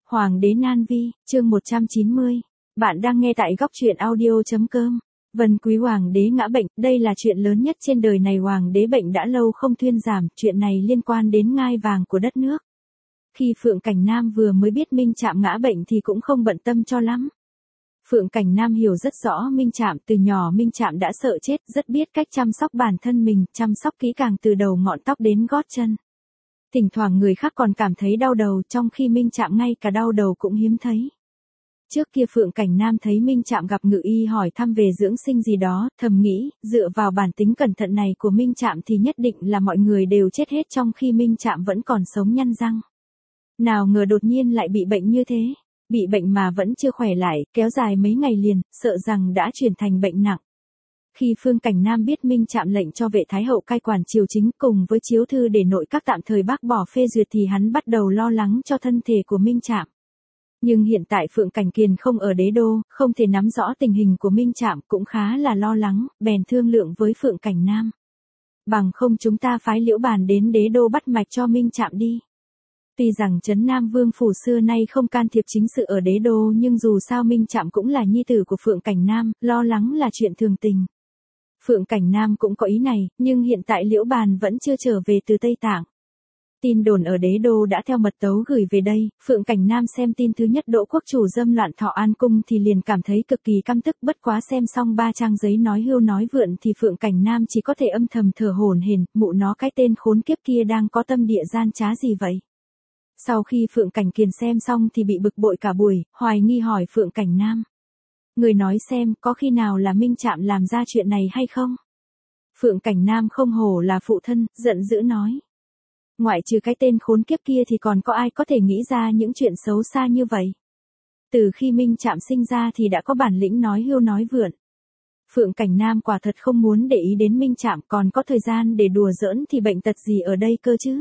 Hoàng đế Nan Vi, chương 190. Bạn đang nghe tại góc truyện audio.com. Vân Quý Hoàng đế ngã bệnh, đây là chuyện lớn nhất trên đời này. Hoàng đế bệnh đã lâu không thuyên giảm, chuyện này liên quan đến ngai vàng của đất nước. Khi Phượng Cảnh Nam vừa mới biết Minh Trạm ngã bệnh thì cũng không bận tâm cho lắm. Phượng Cảnh Nam hiểu rất rõ Minh Trạm, từ nhỏ Minh Trạm đã sợ chết, rất biết cách chăm sóc bản thân mình, chăm sóc kỹ càng từ đầu ngọn tóc đến gót chân. Thỉnh thoảng người khác còn cảm thấy đau đầu, trong khi Minh Trạm ngay cả đau đầu cũng hiếm thấy. Trước kia Phượng Cảnh Nam thấy Minh Trạm gặp ngự y hỏi thăm về dưỡng sinh gì đó, thầm nghĩ, dựa vào bản tính cẩn thận này của Minh Trạm thì nhất định là mọi người đều chết hết trong khi Minh Trạm vẫn còn sống nhăn răng. Nào ngờ đột nhiên lại bị bệnh như thế, bị bệnh mà vẫn chưa khỏe lại, kéo dài mấy ngày liền, sợ rằng đã chuyển thành bệnh nặng. Khi Phượng Cảnh Nam biết Minh Trạm lệnh cho vệ thái hậu cai quản triều chính cùng với chiếu thư để nội các tạm thời bác bỏ phê duyệt thì hắn bắt đầu lo lắng cho thân thể của Minh Trạm. Nhưng hiện tại Phượng Cảnh Kiền không ở đế đô, không thể nắm rõ tình hình của Minh Trạm, cũng khá là lo lắng, bèn thương lượng với Phượng Cảnh Nam. Bằng không chúng ta phái Liễu Bàn đến đế đô bắt mạch cho Minh Trạm đi. Tuy rằng Trấn Nam Vương phủ xưa nay không can thiệp chính sự ở đế đô, nhưng dù sao Minh Trạm cũng là nhi tử của Phượng Cảnh Nam, lo lắng là chuyện thường tình. Phượng Cảnh Nam cũng có ý này, nhưng hiện tại Liễu Bàn vẫn chưa trở về từ Tây Tạng. Tin đồn ở đế đô đã theo mật tấu gửi về đây, Phượng Cảnh Nam xem tin thứ nhất Đỗ quốc chủ dâm loạn Thọ An cung thì liền cảm thấy cực kỳ căm tức, bất quá xem xong 3 trang giấy nói hưu nói vượn thì Phượng Cảnh Nam chỉ có thể âm thầm thở hổn hển, mụ nó cái tên khốn kiếp kia đang có tâm địa gian trá gì vậy? Sau khi Phượng Cảnh Kiền xem xong thì bị bực bội cả buổi, hoài nghi hỏi Phượng Cảnh Nam. Người nói xem, có khi nào là Minh Trạm làm ra chuyện này hay không? Phượng Cảnh Nam không hổ là phụ thân, giận dữ nói. Ngoại trừ cái tên khốn kiếp kia thì còn có ai có thể nghĩ ra những chuyện xấu xa như vậy? Từ khi Minh Trạm sinh ra thì đã có bản lĩnh nói hưu nói vượn. Phượng Cảnh Nam quả thật không muốn để ý đến Minh Trạm, còn có thời gian để đùa giỡn thì bệnh tật gì ở đây cơ chứ?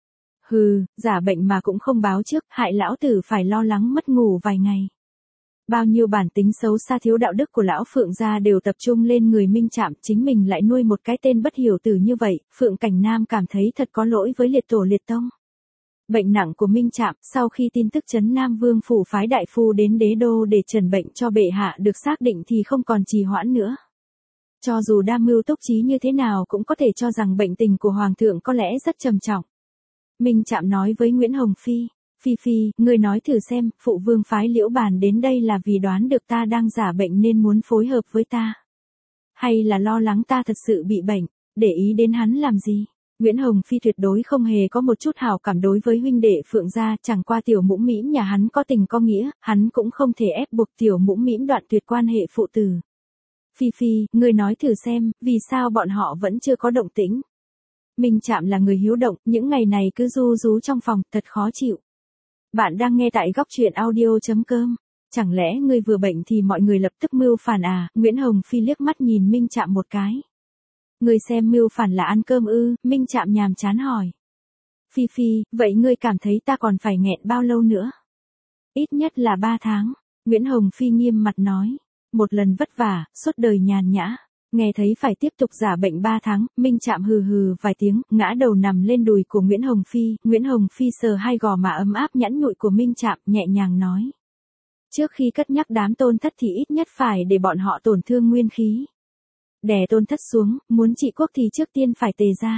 Hừ, giả bệnh mà cũng không báo trước, hại lão tử phải lo lắng mất ngủ vài ngày. Bao nhiêu bản tính xấu xa thiếu đạo đức của lão Phượng gia đều tập trung lên người Minh Trạm, chính mình lại nuôi một cái tên bất hiểu từ như vậy, Phượng Cảnh Nam cảm thấy thật có lỗi với liệt tổ liệt tông. Bệnh nặng của Minh Trạm, sau khi tin tức Trấn Nam Vương phủ phái đại phu đến đế đô để trần bệnh cho bệ hạ được xác định thì không còn trì hoãn nữa. Cho dù đa mưu túc trí như thế nào cũng có thể cho rằng bệnh tình của Hoàng thượng có lẽ rất trầm trọng. Minh Trạm nói với Nguyễn Hồng Phi. Phi Phi, ngươi nói thử xem, phụ vương phái Liễu Bàn đến đây là vì đoán được ta đang giả bệnh nên muốn phối hợp với ta? Hay là lo lắng ta thật sự bị bệnh, để ý đến hắn làm gì? Nguyễn Hồng Phi tuyệt đối không hề có một chút hảo cảm đối với huynh đệ Phượng gia, chẳng qua tiểu mũm mĩm nhà hắn có tình có nghĩa, hắn cũng không thể ép buộc tiểu mũm mĩm đoạn tuyệt quan hệ phụ tử. Phi Phi, ngươi nói thử xem, vì sao bọn họ vẫn chưa có động tĩnh? Minh Trạm là người hiếu động, những ngày này cứ ru rú trong phòng, thật khó chịu. Bạn đang nghe tại góc truyện audio.com. Chẳng lẽ ngươi vừa bệnh thì mọi người lập tức mưu phản à? Nguyễn Hồng Phi liếc mắt nhìn Minh Trạm một cái. Ngươi xem mưu phản là ăn cơm ư? Minh Trạm nhàm chán hỏi. Phi Phi, vậy ngươi cảm thấy ta còn phải nghẹn bao lâu nữa? Ít nhất là 3 tháng. Nguyễn Hồng Phi nghiêm mặt nói. Một lần vất vả, suốt đời nhàn nhã. Nghe thấy phải tiếp tục giả bệnh 3 tháng, Minh Trạm hừ hừ vài tiếng, ngã đầu nằm lên đùi của Nguyễn Hồng Phi. Nguyễn Hồng Phi sờ hai gò má ấm áp nhẵn nhụi của Minh Trạm, nhẹ nhàng nói. Trước khi cất nhắc đám Tôn Thất thì ít nhất phải để bọn họ tổn thương nguyên khí. Đè Tôn Thất xuống, muốn trị quốc thì trước tiên phải tề ra.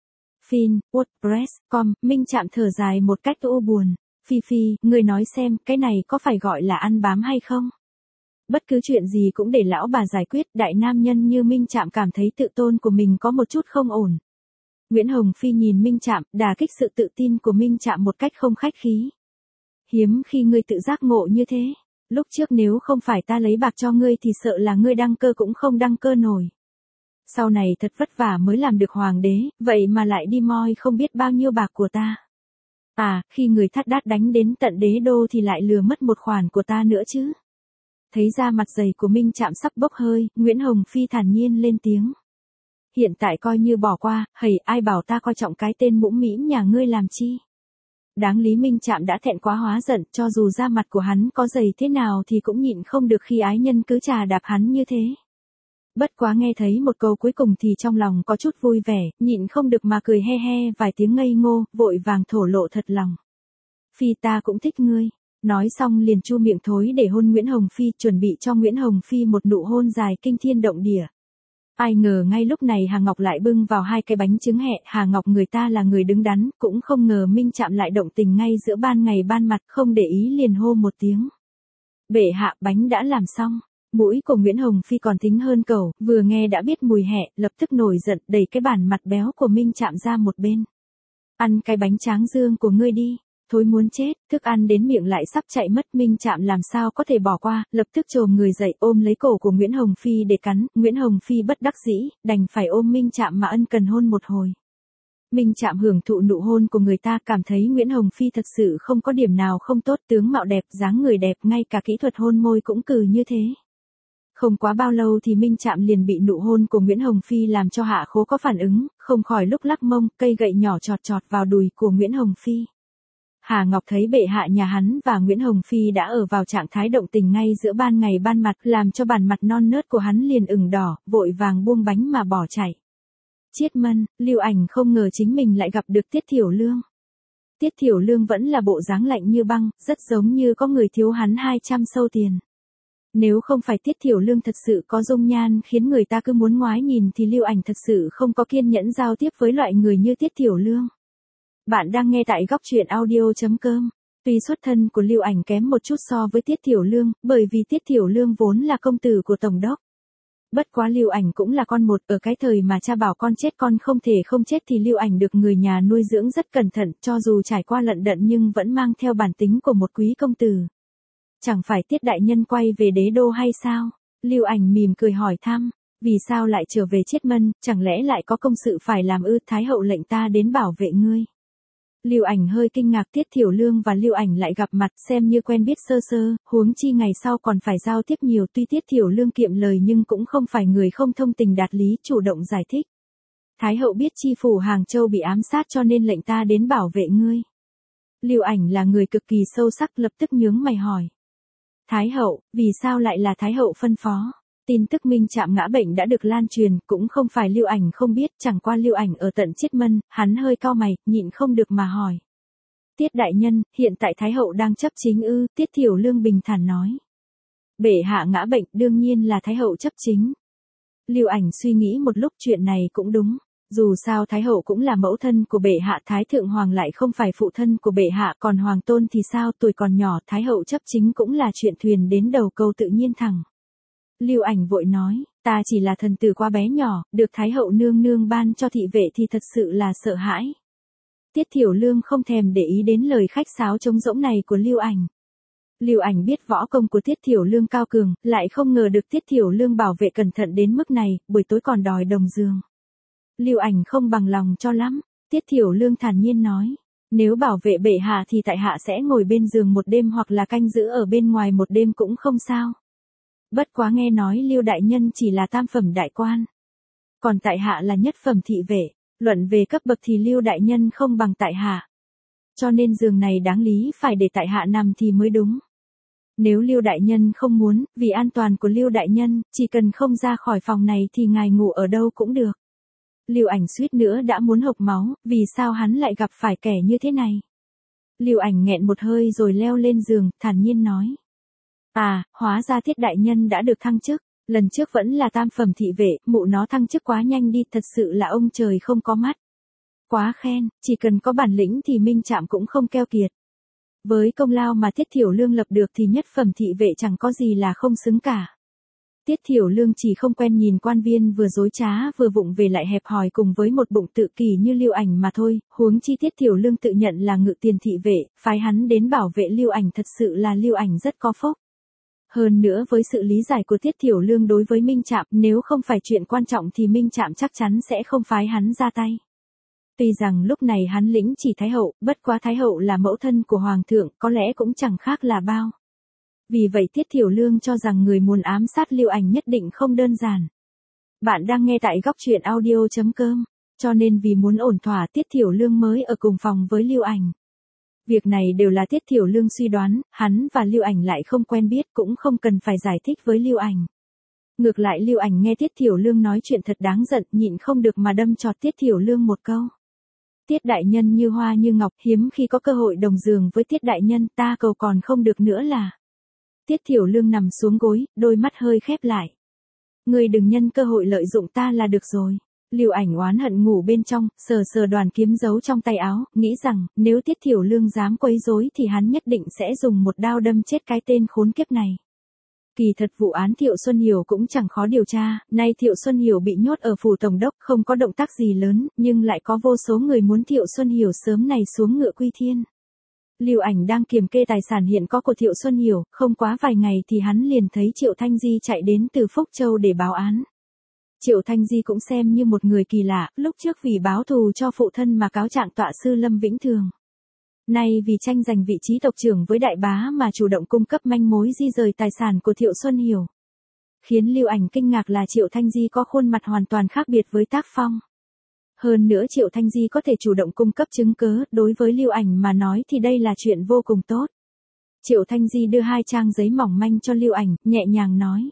Fin, WordPress.com, Minh Trạm thở dài một cách u buồn. Phi Phi, người nói xem, cái này có phải gọi là ăn bám hay không? Bất cứ chuyện gì cũng để lão bà giải quyết, đại nam nhân như Minh Trạm cảm thấy tự tôn của mình có một chút không ổn. Nguyễn Hồng Phi nhìn Minh Trạm, đả kích sự tự tin của Minh Trạm một cách không khách khí. Hiếm khi ngươi tự giác ngộ như thế, lúc trước nếu không phải ta lấy bạc cho ngươi thì sợ là ngươi đăng cơ cũng không đăng cơ nổi. Sau này thật vất vả mới làm được hoàng đế, vậy mà lại đi moi không biết bao nhiêu bạc của ta. À, khi người Thắt Đát đánh đến tận đế đô thì lại lừa mất một khoản của ta nữa chứ. Thấy da mặt dày của Minh Trạm sắp bốc hơi, Nguyễn Hồng Phi thản nhiên lên tiếng. Hiện tại coi như bỏ qua, hầy ai bảo ta coi trọng cái tên mũm mĩm nhà ngươi làm chi. Đáng lý Minh Trạm đã thẹn quá hóa giận, cho dù da mặt của hắn có dày thế nào thì cũng nhịn không được khi ái nhân cứ chà đạp hắn như thế. Bất quá nghe thấy một câu cuối cùng thì trong lòng có chút vui vẻ, nhịn không được mà cười he he vài tiếng ngây ngô, vội vàng thổ lộ thật lòng. Phi ta cũng thích ngươi. Nói xong liền chu miệng thối để hôn Nguyễn Hồng Phi, chuẩn bị cho Nguyễn Hồng Phi một nụ hôn dài kinh thiên động địa. Ai ngờ ngay lúc này Hà Ngọc lại bưng vào 2 cái bánh trứng hẹ, Hà Ngọc người ta là người đứng đắn, cũng không ngờ Minh Trạm lại động tình ngay giữa ban ngày ban mặt, không để ý liền hô một tiếng. Bệ hạ, bánh đã làm xong. Mũi của Nguyễn Hồng Phi còn thính hơn cẩu, vừa nghe đã biết mùi hẹ, lập tức nổi giận, đẩy cái bản mặt béo của Minh Trạm ra một bên. Ăn cái bánh tráng dương của ngươi đi. Thối muốn chết, thức ăn đến miệng lại sắp chạy mất, Minh Trạm làm sao có thể bỏ qua, lập tức chồm người dậy ôm lấy cổ của Nguyễn Hồng Phi để cắn, Nguyễn Hồng Phi bất đắc dĩ, đành phải ôm Minh Trạm mà ân cần hôn một hồi. Minh Trạm hưởng thụ nụ hôn của người ta, cảm thấy Nguyễn Hồng Phi thật sự không có điểm nào không tốt, tướng mạo đẹp, dáng người đẹp, ngay cả kỹ thuật hôn môi cũng cừ như thế. Không quá bao lâu thì Minh Trạm liền bị nụ hôn của Nguyễn Hồng Phi làm cho Hạ Khố có phản ứng, không khỏi lúc lắc mông, cây gậy nhỏ chọt chọt vào đùi của Nguyễn Hồng Phi. Hà Ngọc thấy bệ hạ nhà hắn và Nguyễn Hồng Phi đã ở vào trạng thái động tình ngay giữa ban ngày ban mặt, làm cho bản mặt non nớt của hắn liền ửng đỏ, vội vàng buông bánh mà bỏ chạy. Chiết Mân, Lưu Ảnh không ngờ chính mình lại gặp được Tiết Thiểu Lương. Tiết Thiểu Lương vẫn là bộ dáng lạnh như băng, rất giống như có người thiếu hắn 200 sâu tiền. Nếu không phải Tiết Thiểu Lương thật sự có dung nhan khiến người ta cứ muốn ngoái nhìn thì Lưu Ảnh thật sự không có kiên nhẫn giao tiếp với loại người như Tiết Thiểu Lương. Bạn đang nghe tại góc truyện audio.com. Tuy xuất thân của Lưu Ảnh kém một chút so với Tiết Thiểu Lương, bởi vì Tiết Thiểu Lương vốn là công tử của tổng đốc. Bất quá Lưu Ảnh cũng là con một, ở cái thời mà cha bảo con chết con không thể không chết thì Lưu Ảnh được người nhà nuôi dưỡng rất cẩn thận, cho dù trải qua lận đận nhưng vẫn mang theo bản tính của một quý công tử. Chẳng phải Tiết đại nhân quay về đế đô hay sao? Lưu Ảnh mỉm cười hỏi thăm, vì sao lại trở về Chiết Mân, chẳng lẽ lại có công sự phải làm ư? Thái hậu lệnh ta đến bảo vệ ngươi. Lưu Ảnh hơi kinh ngạc, Tiết Thiểu Lương và Lưu Ảnh lại gặp mặt xem như quen biết sơ sơ, huống chi ngày sau còn phải giao tiếp nhiều, tuy Tiết Thiểu Lương kiệm lời nhưng cũng không phải người không thông tình đạt lý, chủ động giải thích. Thái hậu biết chi phủ Hàng Châu bị ám sát cho nên lệnh ta đến bảo vệ ngươi. Lưu Ảnh là người cực kỳ sâu sắc, lập tức nhướng mày hỏi. Thái hậu, vì sao lại là Thái hậu phân phó? Tin tức Minh Trạm ngã bệnh đã được lan truyền, cũng không phải Lưu Ảnh không biết, chẳng qua Lưu Ảnh ở tận Chiết Mân, hắn hơi cau mày, nhịn không được mà hỏi. Tiết đại nhân, hiện tại Thái hậu đang chấp chính ư? Tiết Thiểu Lương bình thản nói. Bệ hạ ngã bệnh, đương nhiên là Thái hậu chấp chính. Lưu Ảnh suy nghĩ một lúc, chuyện này cũng đúng. Dù sao Thái hậu cũng là mẫu thân của bệ hạ, Thái thượng hoàng lại không phải phụ thân của bệ hạ, còn hoàng tôn thì sao, tuổi còn nhỏ, Thái hậu chấp chính cũng là chuyện thuyền đến đầu câu tự nhiên thẳng. Lưu Ảnh vội nói, ta chỉ là thần tử quá bé nhỏ, được Thái hậu nương nương ban cho thị vệ thì thật sự là sợ hãi. Tiết Thiểu Lương không thèm để ý đến lời khách sáo trống rỗng này của Lưu Ảnh. Lưu Ảnh biết võ công của Tiết Thiểu Lương cao cường, lại không ngờ được Tiết Thiểu Lương bảo vệ cẩn thận đến mức này, buổi tối còn đòi đồng giường. Lưu Ảnh không bằng lòng cho lắm, Tiết Thiểu Lương thản nhiên nói, nếu bảo vệ bệ hạ thì tại hạ sẽ ngồi bên giường một đêm hoặc là canh giữ ở bên ngoài một đêm cũng không sao. Bất quá nghe nói Lưu đại nhân chỉ là tam phẩm đại quan, còn tại hạ là nhất phẩm thị vệ, luận về cấp bậc thì Lưu đại nhân không bằng tại hạ. Cho nên giường này đáng lý phải để tại hạ nằm thì mới đúng. Nếu Lưu đại nhân không muốn, vì an toàn của Lưu đại nhân, chỉ cần không ra khỏi phòng này thì ngài ngủ ở đâu cũng được. Lưu Ảnh suýt nữa đã muốn hộc máu, vì sao hắn lại gặp phải kẻ như thế này? Lưu Ảnh nghẹn một hơi rồi leo lên giường, thản nhiên nói. À, hóa ra Tiết đại nhân đã được thăng chức, lần trước vẫn là tam phẩm thị vệ, mụ nó thăng chức quá nhanh đi, thật sự là ông trời không có mắt. Quá khen, chỉ cần có bản lĩnh thì Minh Trạm cũng không keo kiệt. Với công lao mà Tiết Thiểu Lương lập được thì nhất phẩm thị vệ chẳng có gì là không xứng cả. Tiết Thiểu Lương chỉ không quen nhìn quan viên vừa dối trá vừa vụng về lại hẹp hòi cùng với một bụng tự kỷ như Lưu Ảnh mà thôi, huống chi Tiết Thiểu Lương tự nhận là ngự tiền thị vệ, phái hắn đến bảo vệ Lưu Ảnh, thật sự là Lưu Ảnh rất có phúc. Hơn nữa với sự lý giải của Tiết Thiểu Lương đối với Minh Trạm, nếu không phải chuyện quan trọng thì Minh Trạm chắc chắn sẽ không phái hắn ra tay. Tuy rằng lúc này hắn lĩnh chỉ Thái hậu, bất quá Thái hậu là mẫu thân của Hoàng thượng, có lẽ cũng chẳng khác là bao. Vì vậy Tiết Thiểu Lương cho rằng người muốn ám sát Lưu Ảnh nhất định không đơn giản. Bạn đang nghe tại góc truyện audio.com, cho nên vì muốn ổn thỏa Tiết Thiểu Lương mới ở cùng phòng với Lưu Ảnh. Việc này đều là Tiết Thiểu Lương suy đoán, hắn và Lưu Ảnh lại không quen biết cũng không cần phải giải thích với Lưu Ảnh. Ngược lại Lưu Ảnh nghe Tiết Thiểu Lương nói chuyện thật đáng giận, nhịn không được mà đâm chọt Tiết Thiểu Lương một câu. Tiết đại nhân như hoa như ngọc, hiếm khi có cơ hội đồng giường với Tiết đại nhân, ta cầu còn không được nữa là. Tiết Thiểu Lương nằm xuống gối, đôi mắt hơi khép lại. Ngươi đừng nhân cơ hội lợi dụng ta là được rồi. Lưu Ảnh oán hận ngủ bên trong, sờ sờ đoàn kiếm giấu trong tay áo, nghĩ rằng, nếu Tiết Thiểu Lương dám quấy rối thì hắn nhất định sẽ dùng một đao đâm chết cái tên khốn kiếp này. Kỳ thật vụ án Thiệu Xuân Hiểu cũng chẳng khó điều tra, nay Thiệu Xuân Hiểu bị nhốt ở phủ tổng đốc, không có động tác gì lớn, nhưng lại có vô số người muốn Thiệu Xuân Hiểu sớm này xuống ngựa quy thiên. Lưu Ảnh đang kiểm kê tài sản hiện có của Thiệu Xuân Hiểu, không quá vài ngày thì hắn liền thấy Triệu Thanh Di chạy đến từ Phúc Châu để báo án. Triệu Thanh Di cũng xem như một người kỳ lạ, lúc trước vì báo thù cho phụ thân mà cáo trạng tọa sư Lâm Vĩnh Thường. Nay vì tranh giành vị trí tộc trưởng với đại bá mà chủ động cung cấp manh mối di rời tài sản của Thiệu Xuân Hiểu. Khiến Lưu Ảnh kinh ngạc là Triệu Thanh Di có khuôn mặt hoàn toàn khác biệt với tác phong. Hơn nữa Triệu Thanh Di có thể chủ động cung cấp chứng cớ, đối với Lưu Ảnh mà nói thì đây là chuyện vô cùng tốt. Triệu Thanh Di đưa 2 trang giấy mỏng manh cho Lưu Ảnh, nhẹ nhàng nói.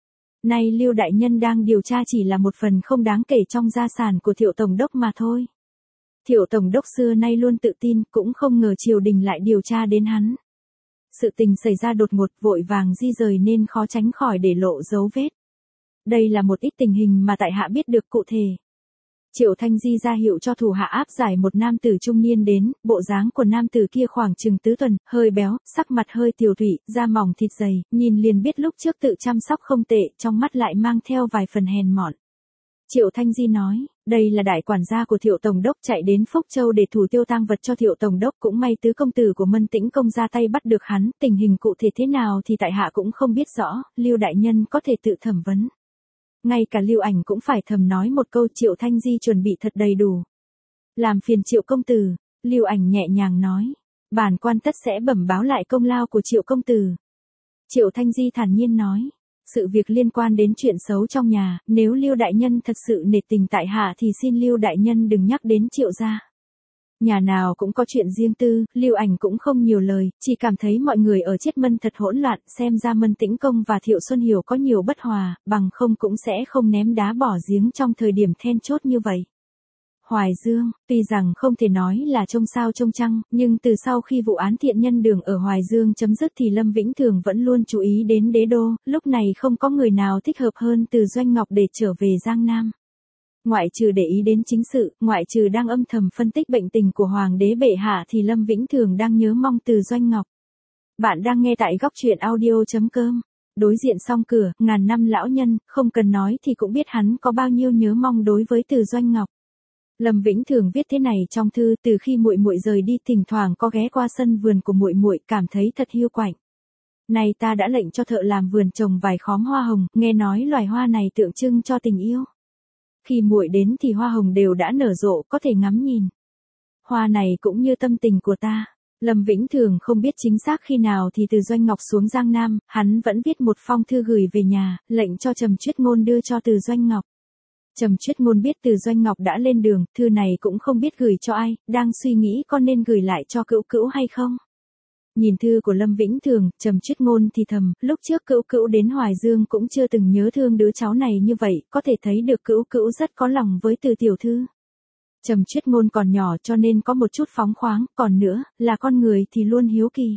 Nay Lưu đại nhân đang điều tra chỉ là một phần không đáng kể trong gia sản của Thiệu tổng đốc mà thôi. Thiệu tổng đốc xưa nay luôn tự tin, cũng không ngờ triều đình lại điều tra đến hắn. Sự tình xảy ra đột ngột, vội vàng di rời nên khó tránh khỏi để lộ dấu vết. Đây là một ít tình hình mà tại hạ biết được cụ thể. Triệu Thanh Di ra hiệu cho thủ hạ áp giải một nam tử trung niên đến, bộ dáng của nam tử kia khoảng chừng tứ tuần, hơi béo, sắc mặt hơi tiều tụy, da mỏng thịt dày, nhìn liền biết lúc trước tự chăm sóc không tệ, trong mắt lại mang theo vài phần hèn mọn. Triệu Thanh Di nói, đây là đại quản gia của Thiệu tổng đốc chạy đến Phúc Châu để thủ tiêu tang vật cho Thiệu tổng đốc, cũng may tứ công tử của Mân Tĩnh công ra tay bắt được hắn, tình hình cụ thể thế nào thì tại hạ cũng không biết rõ, Lưu đại nhân có thể tự thẩm vấn. Ngay cả Lưu Ảnh cũng phải thầm nói một câu. Triệu Thanh Di chuẩn bị thật đầy đủ. Làm phiền Triệu công tử, Lưu Ảnh nhẹ nhàng nói, bản quan tất sẽ bẩm báo lại công lao của Triệu công tử. Triệu Thanh Di thản nhiên nói, sự việc liên quan đến chuyện xấu trong nhà, nếu Lưu đại nhân thật sự nể tình tại hạ thì xin Lưu đại nhân đừng nhắc đến Triệu gia. Nhà nào cũng có chuyện riêng tư, Lưu Ảnh cũng không nhiều lời, chỉ cảm thấy mọi người ở Chiết Mân thật hỗn loạn, xem ra Mân Tĩnh công và Thiệu Xuân Hiểu có nhiều bất hòa, bằng không cũng sẽ không ném đá bỏ giếng trong thời điểm then chốt như vậy. Hoài Dương, tuy rằng không thể nói là trông sao trông trăng, nhưng từ sau khi vụ án Thiện Nhân Đường ở Hoài Dương chấm dứt thì Lâm Vĩnh Thường vẫn luôn chú ý đến đế đô, lúc này không có người nào thích hợp hơn Từ Doanh Ngọc để trở về Giang Nam. Ngoại trừ để ý đến chính sự, ngoại trừ đang âm thầm phân tích bệnh tình của Hoàng đế bệ hạ thì Lâm Vĩnh Thường đang nhớ mong Từ Doanh Ngọc. Bạn đang nghe tại góc truyện audio.com. Đối diện song cửa, ngàn năm lão nhân, không cần nói thì cũng biết hắn có bao nhiêu nhớ mong đối với Từ Doanh Ngọc. Lâm Vĩnh Thường viết thế này trong thư, từ khi muội muội rời đi thỉnh thoảng có ghé qua sân vườn của muội muội, cảm thấy thật hiu quạnh. Này ta đã lệnh cho thợ làm vườn trồng vài khóm hoa hồng, nghe nói loài hoa này tượng trưng cho tình yêu. Khi muội đến thì hoa hồng đều đã nở rộ, có thể ngắm nhìn. Hoa này cũng như tâm tình của ta. Lâm Vĩnh Thường không biết chính xác khi nào thì Từ Doanh Ngọc xuống Giang Nam, hắn vẫn viết một phong thư gửi về nhà, lệnh cho Trầm Chuyết Ngôn đưa cho Từ Doanh Ngọc. Trầm Chuyết Ngôn biết Từ Doanh Ngọc đã lên đường, thư này cũng không biết gửi cho ai, đang suy nghĩ có nên gửi lại cho Cữu Cữu hay không. Nhìn thư của Lâm Vĩnh Thường, Trầm Chuyết Ngôn thì thầm, lúc trước Cữu Cữu đến Hoài Dương cũng chưa từng nhớ thương đứa cháu này như vậy, có thể thấy được Cữu Cữu rất có lòng với Từ tiểu thư. Trầm Chuyết Ngôn còn nhỏ cho nên có một chút phóng khoáng, còn nữa, là con người thì luôn hiếu kỳ.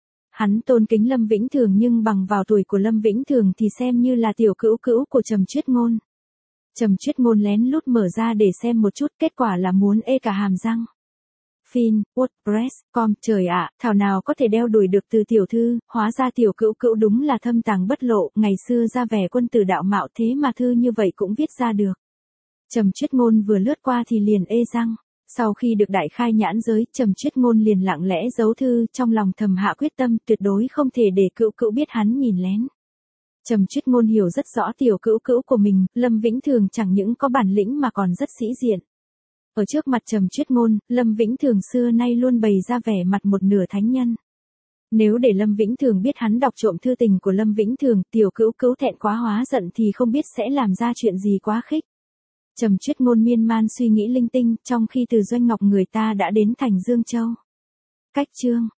Hắn tôn kính Lâm Vĩnh Thường nhưng bằng vào tuổi của Lâm Vĩnh Thường thì xem như là tiểu Cữu Cữu của Trầm Chuyết Ngôn. Trầm Chuyết Ngôn lén lút mở ra để xem một chút, kết quả là muốn ê cả hàm răng. Fin, WordPress.com, trời ạ, thảo nào có thể đeo đuổi được Từ tiểu thư, hóa ra tiểu Cữu Cữu đúng là thâm tàng bất lộ, ngày xưa ra vẻ quân tử đạo mạo thế mà thư như vậy cũng viết ra được. Trầm Chuyết Ngôn vừa lướt qua thì liền ê răng. Sau khi được đại khai nhãn giới, Trầm Chuyết Ngôn liền lặng lẽ giấu thư, trong lòng thầm hạ quyết tâm, tuyệt đối không thể để Cữu Cữu biết hắn nhìn lén. Trầm Chuyết Ngôn hiểu rất rõ tiểu Cữu Cữu của mình, Lâm Vĩnh Thường chẳng những có bản lĩnh mà còn rất sĩ diện. Ở trước mặt Trầm Chuyết Ngôn, Lâm Vĩnh Thường xưa nay luôn bày ra vẻ mặt một nửa thánh nhân. Nếu để Lâm Vĩnh Thường biết hắn đọc trộm thư tình của Lâm Vĩnh Thường, tiểu Cữu Cữu thẹn quá hóa giận thì không biết sẽ làm ra chuyện gì quá khích. Trầm Chuyết Ngôn miên man suy nghĩ linh tinh, trong khi Từ Doanh Ngọc người ta đã đến thành Dương Châu. Cách chương